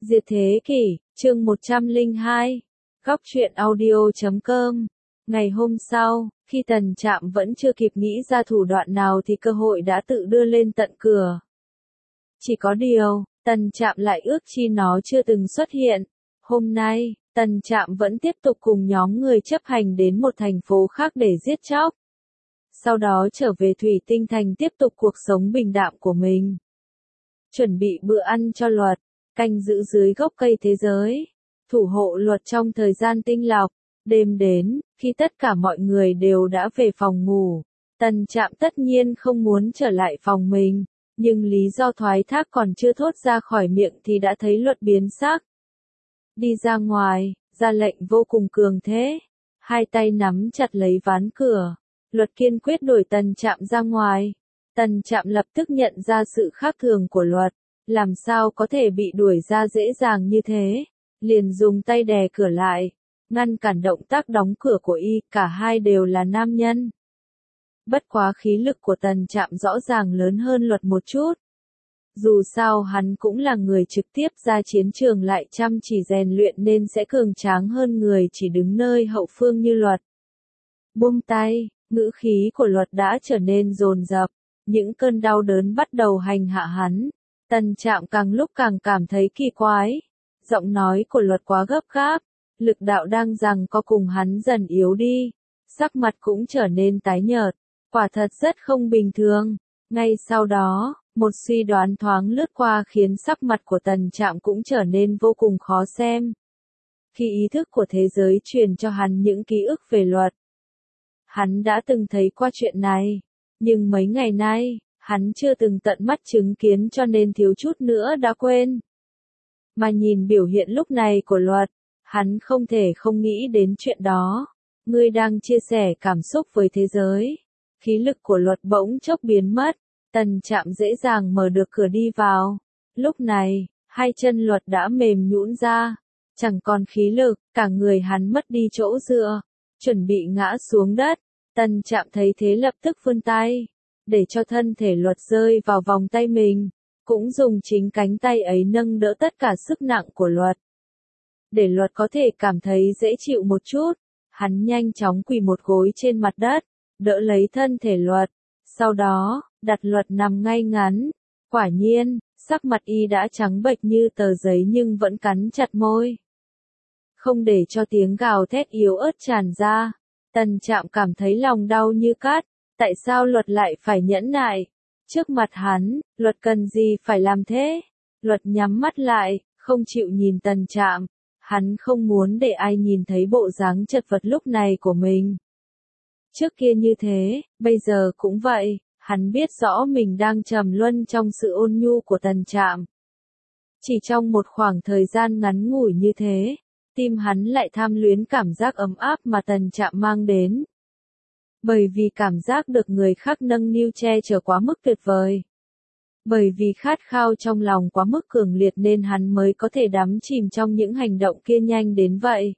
Diệt thế kỷ, chương 102. Góc truyện audio.com. Ngày hôm sau, khi Tần Trạm vẫn chưa kịp nghĩ ra thủ đoạn nào thì cơ hội đã tự đưa lên tận cửa. Chỉ có điều, Tần Trạm lại ước chi nó chưa từng xuất hiện. Hôm nay, Tần Trạm vẫn tiếp tục cùng nhóm người chấp hành đến một thành phố khác để giết chóc. Sau đó trở về Thủy Tinh Thành tiếp tục cuộc sống bình đạm của mình. Chuẩn bị bữa ăn cho Luật, canh giữ dưới gốc cây thế giới, thủ hộ Luật trong thời gian tinh lọc. Đêm đến, khi tất cả mọi người đều đã về phòng ngủ, Tần Trạm tất nhiên không muốn trở lại phòng mình, nhưng lý do thoái thác còn chưa thốt ra khỏi miệng thì đã thấy Luật biến sắc. Đi ra ngoài, ra lệnh vô cùng cường thế, hai tay nắm chặt lấy ván cửa, Luật kiên quyết đuổi Tần Trạm ra ngoài. Tần Trạm lập tức nhận ra sự khác thường của Luật, làm sao có thể bị đuổi ra dễ dàng như thế, liền dùng tay đè cửa lại, ngăn cản động tác đóng cửa của y, cả hai đều là nam nhân. Bất quá khí lực của Tần Trạm rõ ràng lớn hơn Luật một chút. Dù sao hắn cũng là người trực tiếp ra chiến trường lại chăm chỉ rèn luyện nên sẽ cường tráng hơn người chỉ đứng nơi hậu phương như Luật. Buông tay, ngữ khí của Luật đã trở nên dồn dập, những cơn đau đớn bắt đầu hành hạ hắn. Tần Trạm càng lúc càng cảm thấy kỳ quái. Giọng nói của Luật quá gấp gáp, lực đạo đang giằng co cùng hắn dần yếu đi, sắc mặt cũng trở nên tái nhợt, quả thật rất không bình thường. Ngay sau đó, một suy đoán thoáng lướt qua khiến sắc mặt của Tần Trạm cũng trở nên vô cùng khó xem. Khi ý thức của thế giới truyền cho hắn những ký ức về Luật, hắn đã từng thấy qua chuyện này, nhưng mấy ngày nay, hắn chưa từng tận mắt chứng kiến cho nên thiếu chút nữa đã quên. Mà nhìn biểu hiện lúc này của Luật, hắn không thể không nghĩ đến chuyện đó. Ngươi đang chia sẻ cảm xúc với thế giới. Khí lực của Luật bỗng chốc biến mất, Tần Trạm dễ dàng mở được cửa đi vào. Lúc này, hai chân Luật đã mềm nhũn ra, chẳng còn khí lực, cả người hắn mất đi chỗ dựa, chuẩn bị ngã xuống đất. Tần Trạm thấy thế lập tức vươn tay, để cho thân thể Luật rơi vào vòng tay mình, cũng dùng chính cánh tay ấy nâng đỡ tất cả sức nặng của Luật. Để Luật có thể cảm thấy dễ chịu một chút, hắn nhanh chóng quỳ một gối trên mặt đất, đỡ lấy thân thể Luật, sau đó, đặt Luật nằm ngay ngắn. Quả nhiên, sắc mặt y đã trắng bệch như tờ giấy nhưng vẫn cắn chặt môi. Không để cho tiếng gào thét yếu ớt tràn ra, Tần Trạm cảm thấy lòng đau như cắt. Tại sao Luật lại phải nhẫn nại? Trước mặt hắn, Luật cần gì phải làm thế? Luật nhắm mắt lại, không chịu nhìn Tần Trạm. Hắn không muốn để ai nhìn thấy bộ dáng chật vật lúc này của mình. Trước kia như thế, bây giờ cũng vậy, hắn biết rõ mình đang trầm luân trong sự ôn nhu của Tần Trạm. Chỉ trong một khoảng thời gian ngắn ngủi như thế, tim hắn lại tham luyến cảm giác ấm áp mà Tần Trạm mang đến. Bởi vì cảm giác được người khác nâng niu che chở quá mức tuyệt vời. Bởi vì khát khao trong lòng quá mức cường liệt nên hắn mới có thể đắm chìm trong những hành động kia nhanh đến vậy.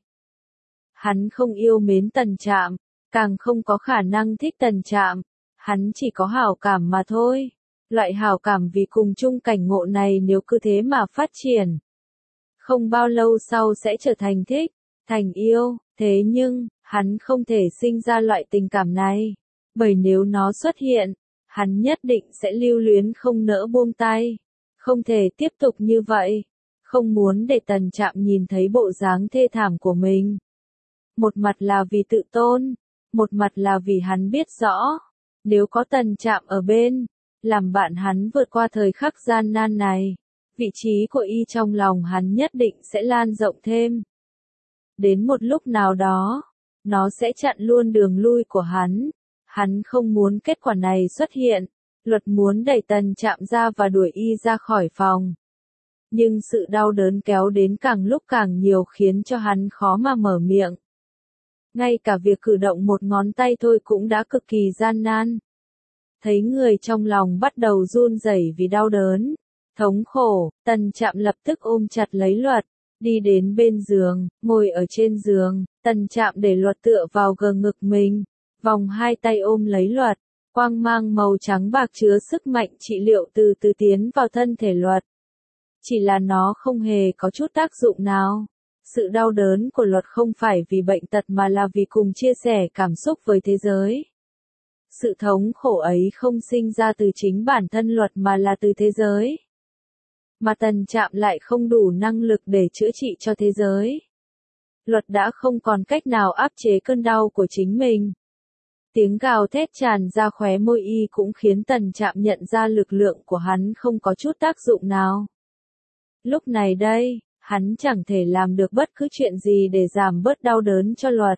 Hắn không yêu mến Tần Trạm, càng không có khả năng thích Tần Trạm, hắn chỉ có hảo cảm mà thôi. Loại hảo cảm vì cùng chung cảnh ngộ này nếu cứ thế mà phát triển, không bao lâu sau sẽ trở thành thích, thành yêu, thế nhưng, hắn không thể sinh ra loại tình cảm này, bởi nếu nó xuất hiện, hắn nhất định sẽ lưu luyến không nỡ buông tay, không thể tiếp tục như vậy, không muốn để Tần Trạm nhìn thấy bộ dáng thê thảm của mình. Một mặt là vì tự tôn, một mặt là vì hắn biết rõ, nếu có Tần Trạm ở bên, làm bạn hắn vượt qua thời khắc gian nan này, vị trí của y trong lòng hắn nhất định sẽ lan rộng thêm. Đến một lúc nào đó, nó sẽ chặn luôn đường lui của hắn. Hắn không muốn kết quả này xuất hiện. Luật muốn đẩy Tần Trạm ra và đuổi y ra khỏi phòng. Nhưng sự đau đớn kéo đến càng lúc càng nhiều khiến cho hắn khó mà mở miệng. Ngay cả việc cử động một ngón tay thôi cũng đã cực kỳ gian nan. Thấy người trong lòng bắt đầu run rẩy vì đau đớn, thống khổ, Tần Trạm lập tức ôm chặt lấy Luật, đi đến bên giường, ngồi ở trên giường, Tần Trạm để Luật tựa vào gờ ngực mình, vòng hai tay ôm lấy Luật, quang mang màu trắng bạc chứa sức mạnh trị liệu từ từ tiến vào thân thể Luật. chỉ là nó không hề có chút tác dụng nào. Sự đau đớn của luật không phải vì bệnh tật mà là vì cùng chia sẻ cảm xúc với thế giới. Sự thống khổ ấy không sinh ra từ chính bản thân luật mà là từ thế giới. Mà Tần Trạm lại không đủ năng lực để chữa trị cho thế giới. Luật đã không còn cách nào áp chế cơn đau của chính mình. Tiếng gào thét tràn ra khóe môi y cũng khiến Tần Trạm nhận ra lực lượng của hắn không có chút tác dụng nào. Lúc này đây, hắn chẳng thể làm được bất cứ chuyện gì để giảm bớt đau đớn cho luật.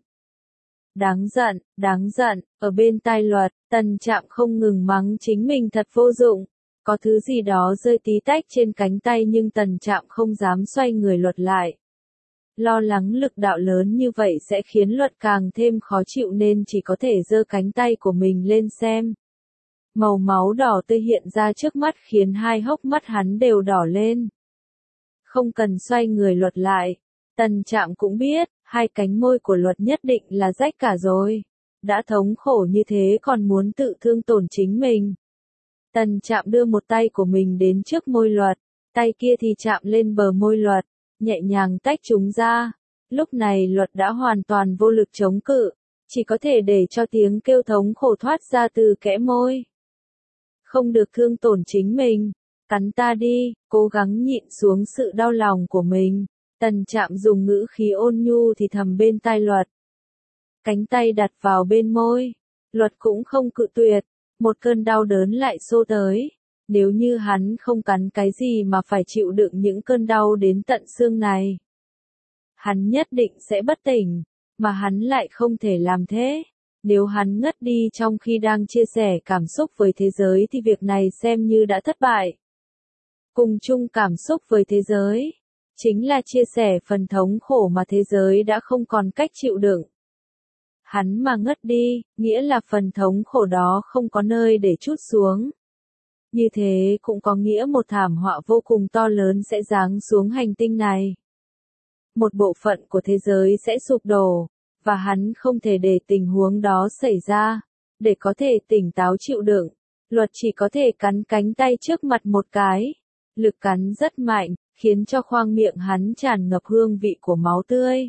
Đáng giận, ở bên tai luật, Tần Trạm không ngừng mắng chính mình thật vô dụng. Có thứ gì đó rơi tí tách trên cánh tay nhưng Tần Trạm không dám xoay người luật lại. Lo lắng lực đạo lớn như vậy sẽ khiến luật càng thêm khó chịu nên chỉ có thể giơ cánh tay của mình lên xem. Màu máu đỏ tươi hiện ra trước mắt khiến hai hốc mắt hắn đều đỏ lên. Không cần xoay người luật lại. Tần Trạm cũng biết, hai cánh môi của luật nhất định là rách cả rồi. Đã thống khổ như thế còn muốn tự thương tổn chính mình. Tần Trạm đưa một tay của mình đến trước môi luật, tay kia thì chạm lên bờ môi luật, nhẹ nhàng tách chúng ra. Lúc này luật đã hoàn toàn vô lực chống cự, chỉ có thể để cho tiếng kêu thống khổ thoát ra từ kẽ môi. Không được thương tổn chính mình, cắn ta đi, cố gắng nhịn xuống sự đau lòng của mình. Tần Trạm dùng ngữ khí ôn nhu thì thầm bên tai luật. Cánh tay đặt vào bên môi, luật cũng không cự tuyệt, một cơn đau đớn lại xô tới. Nếu như hắn không cắn cái gì mà phải chịu đựng những cơn đau đến tận xương này, hắn nhất định sẽ bất tỉnh, mà hắn lại không thể làm thế. Nếu hắn ngất đi trong khi đang chia sẻ cảm xúc với thế giới thì việc này xem như đã thất bại. Cùng chung cảm xúc với thế giới, chính là chia sẻ phần thống khổ mà thế giới đã không còn cách chịu đựng. Hắn mà ngất đi, nghĩa là phần thống khổ đó không có nơi để trút xuống. Như thế cũng có nghĩa một thảm họa vô cùng to lớn sẽ giáng xuống hành tinh này. Một bộ phận của thế giới sẽ sụp đổ, và hắn không thể để tình huống đó xảy ra. Để có thể tỉnh táo chịu đựng, luật chỉ có thể cắn cánh tay trước mặt một cái. Lực cắn rất mạnh, khiến cho khoang miệng hắn tràn ngập hương vị của máu tươi.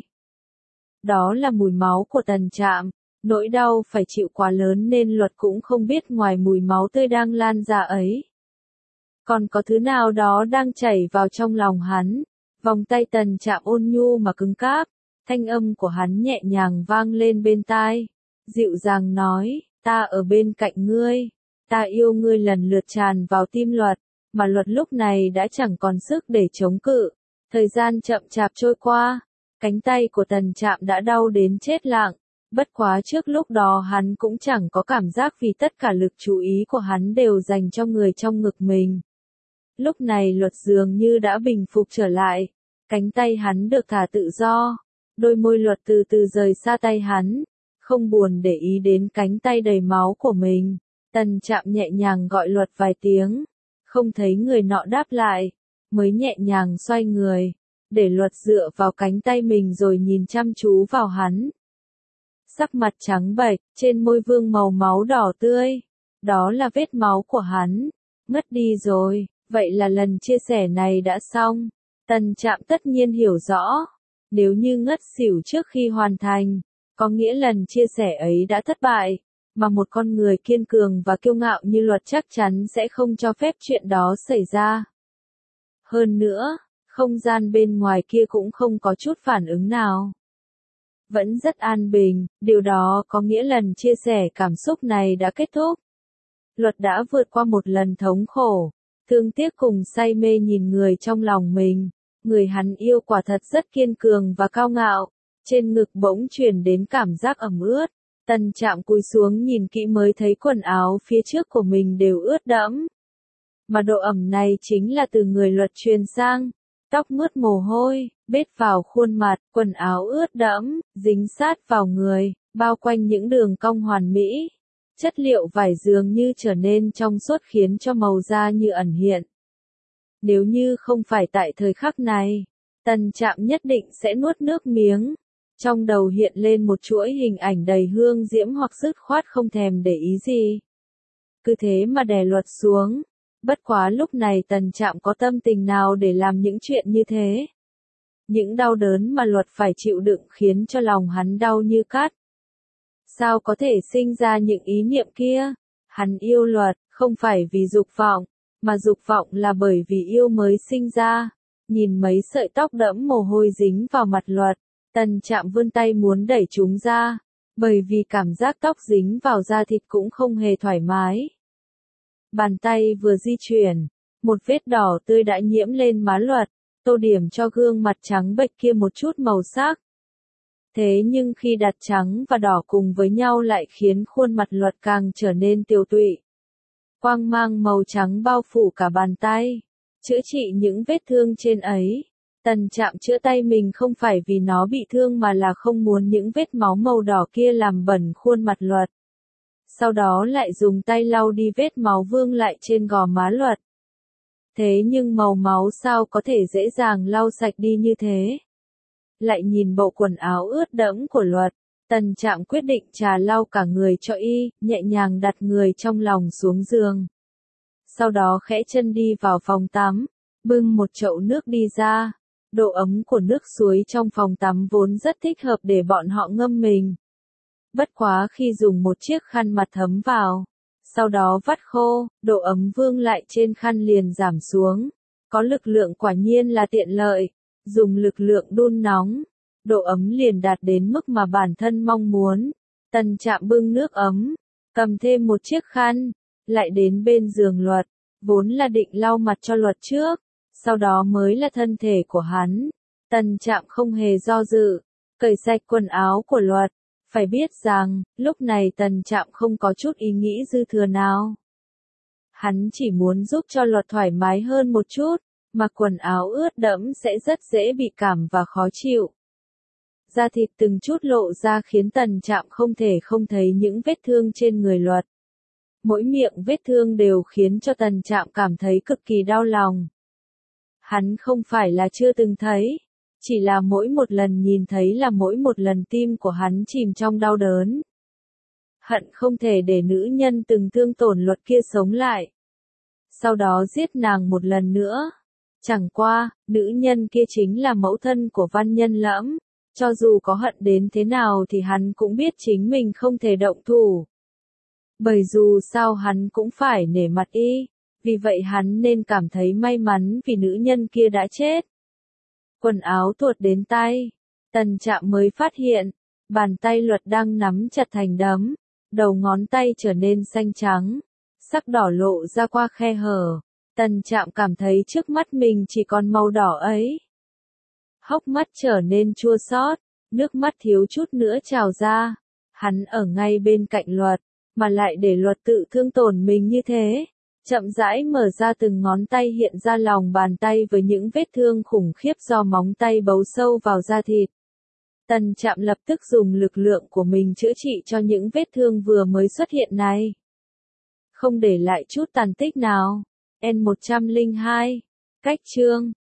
Đó là mùi máu của Tần Trạm. Nỗi đau phải chịu quá lớn nên luật cũng không biết ngoài mùi máu tươi đang lan ra ấy, còn có thứ nào đó đang chảy vào trong lòng hắn. Vòng tay Tần Trạm ôn nhu mà cứng cáp, thanh âm của hắn nhẹ nhàng vang lên bên tai. Dịu dàng nói, ta ở bên cạnh ngươi, ta yêu ngươi lần lượt tràn vào tim luật, mà luật lúc này đã chẳng còn sức để chống cự. Thời gian chậm chạp trôi qua, cánh tay của Tần Trạm đã đau đến chết lặng. Bất quá trước lúc đó hắn cũng chẳng có cảm giác vì tất cả lực chú ý của hắn đều dành cho người trong ngực mình. Lúc này luật dường như đã bình phục trở lại, cánh tay hắn được thả tự do, đôi môi luật từ từ rời xa tay hắn, không buồn để ý đến cánh tay đầy máu của mình. Tần Trạm nhẹ nhàng gọi luật vài tiếng, không thấy người nọ đáp lại, mới nhẹ nhàng xoay người, để luật dựa vào cánh tay mình rồi nhìn chăm chú vào hắn. Sắc mặt trắng bệch, trên môi vương màu máu đỏ tươi. Đó là vết máu của hắn. Ngất đi rồi, vậy là lần chia sẻ này đã xong. Tần Trạm tất nhiên hiểu rõ. Nếu như ngất xỉu trước khi hoàn thành, có nghĩa lần chia sẻ ấy đã thất bại. Mà một con người kiên cường và kiêu ngạo như luật chắc chắn sẽ không cho phép chuyện đó xảy ra. Hơn nữa, không gian bên ngoài kia cũng không có chút phản ứng nào. Vẫn rất an bình, điều đó có nghĩa lần chia sẻ cảm xúc này đã kết thúc. Luật đã vượt qua một lần thống khổ, thương tiếc cùng say mê nhìn người trong lòng mình. Người hắn yêu quả thật rất kiên cường và cao ngạo. Trên ngực bỗng truyền đến cảm giác ẩm ướt. Tần Trạm cúi xuống nhìn kỹ mới thấy quần áo phía trước của mình đều ướt đẫm. Mà độ ẩm này chính là từ người luật truyền sang. Tóc mướt mồ hôi, bết vào khuôn mặt, quần áo ướt đẫm, dính sát vào người, bao quanh những đường cong hoàn mỹ. Chất liệu vải dường như trở nên trong suốt khiến cho màu da như ẩn hiện. Nếu như không phải tại thời khắc này, Tần Trạm nhất định sẽ nuốt nước miếng. Trong đầu hiện lên một chuỗi hình ảnh đầy hương diễm hoặc dứt khoát không thèm để ý gì. Cứ thế mà đè luật xuống. Bất quá lúc này Tần Trạm có tâm tình nào để làm những chuyện như thế. Những đau đớn mà Luật phải chịu đựng khiến cho lòng hắn đau như cắt. Sao có thể sinh ra những ý niệm kia? Hắn yêu Luật, không phải vì dục vọng, mà dục vọng là bởi vì yêu mới sinh ra. Nhìn mấy sợi tóc đẫm mồ hôi dính vào mặt Luật, Tần Trạm vươn tay muốn đẩy chúng ra, bởi vì cảm giác tóc dính vào da thịt cũng không hề thoải mái. Bàn tay vừa di chuyển, một vết đỏ tươi đã nhiễm lên má Luật, tô điểm cho gương mặt trắng bệch kia một chút màu sắc. Thế nhưng khi đặt trắng và đỏ cùng với nhau lại khiến khuôn mặt Luật càng trở nên tiều tụy. Quang mang màu trắng bao phủ cả bàn tay, chữa trị những vết thương trên ấy. Tần Trạm chữa tay mình không phải vì nó bị thương mà là không muốn những vết máu màu đỏ kia làm bẩn khuôn mặt Luật. Sau đó lại dùng tay lau đi vết máu vương lại trên gò má Luật. Thế nhưng màu máu sao có thể dễ dàng lau sạch đi như thế? Lại nhìn bộ quần áo ướt đẫm của Luật, Tần Trạm quyết định trà lau cả người cho y, nhẹ nhàng đặt người trong lòng xuống giường. Sau đó khẽ chân đi vào phòng tắm, bưng một chậu nước đi ra. Độ ấm của nước suối trong phòng tắm vốn rất thích hợp để bọn họ ngâm mình. Bất quá khi dùng một chiếc khăn mặt thấm vào, sau đó vắt khô, độ ấm vương lại trên khăn liền giảm xuống. Có lực lượng quả nhiên là tiện lợi, dùng lực lượng đun nóng, độ ấm liền đạt đến mức mà bản thân mong muốn. Tần Trạm bưng nước ấm, cầm thêm một chiếc khăn, lại đến bên giường Luật, vốn là định lau mặt cho Luật trước, sau đó mới là thân thể của hắn. Tần Trạm không hề do dự, cởi sạch quần áo của Luật. Phải biết rằng, lúc này Tần Trạm không có chút ý nghĩ dư thừa nào. Hắn chỉ muốn giúp cho Luật thoải mái hơn một chút, mặc quần áo ướt đẫm sẽ rất dễ bị cảm và khó chịu. Da thịt từng chút lộ ra khiến Tần Trạm không thể không thấy những vết thương trên người Luật. Mỗi miệng vết thương đều khiến cho Tần Trạm cảm thấy cực kỳ đau lòng. Hắn không phải là chưa từng thấy, chỉ là mỗi một lần nhìn thấy là mỗi một lần tim của hắn chìm trong đau đớn. Hận không thể để nữ nhân từng thương tổn Luật kia sống lại. Sau đó giết nàng một lần nữa. Chẳng qua, nữ nhân kia chính là mẫu thân của Văn Nhân Lẫm. Cho dù có hận đến thế nào thì hắn cũng biết chính mình không thể động thủ. Bởi dù sao hắn cũng phải nể mặt y. Vì vậy hắn nên cảm thấy may mắn vì nữ nhân kia đã chết. Quần áo tuột đến tay. Tần Trạm mới phát hiện, bàn tay Luật đang nắm chặt thành đấm. Đầu ngón tay trở nên xanh trắng. Sắc đỏ lộ ra qua khe hở. Tần Trạm cảm thấy trước mắt mình chỉ còn màu đỏ ấy. Hốc mắt trở nên chua xót, nước mắt thiếu chút nữa trào ra. Hắn ở ngay bên cạnh Luật, mà lại để Luật tự thương tổn mình như thế. Chậm rãi mở ra từng ngón tay hiện ra lòng bàn tay với những vết thương khủng khiếp do móng tay bấu sâu vào da thịt. Tần Trạm lập tức dùng lực lượng của mình chữa trị cho những vết thương vừa mới xuất hiện này. Không để lại chút tàn tích nào. N102. Cách chương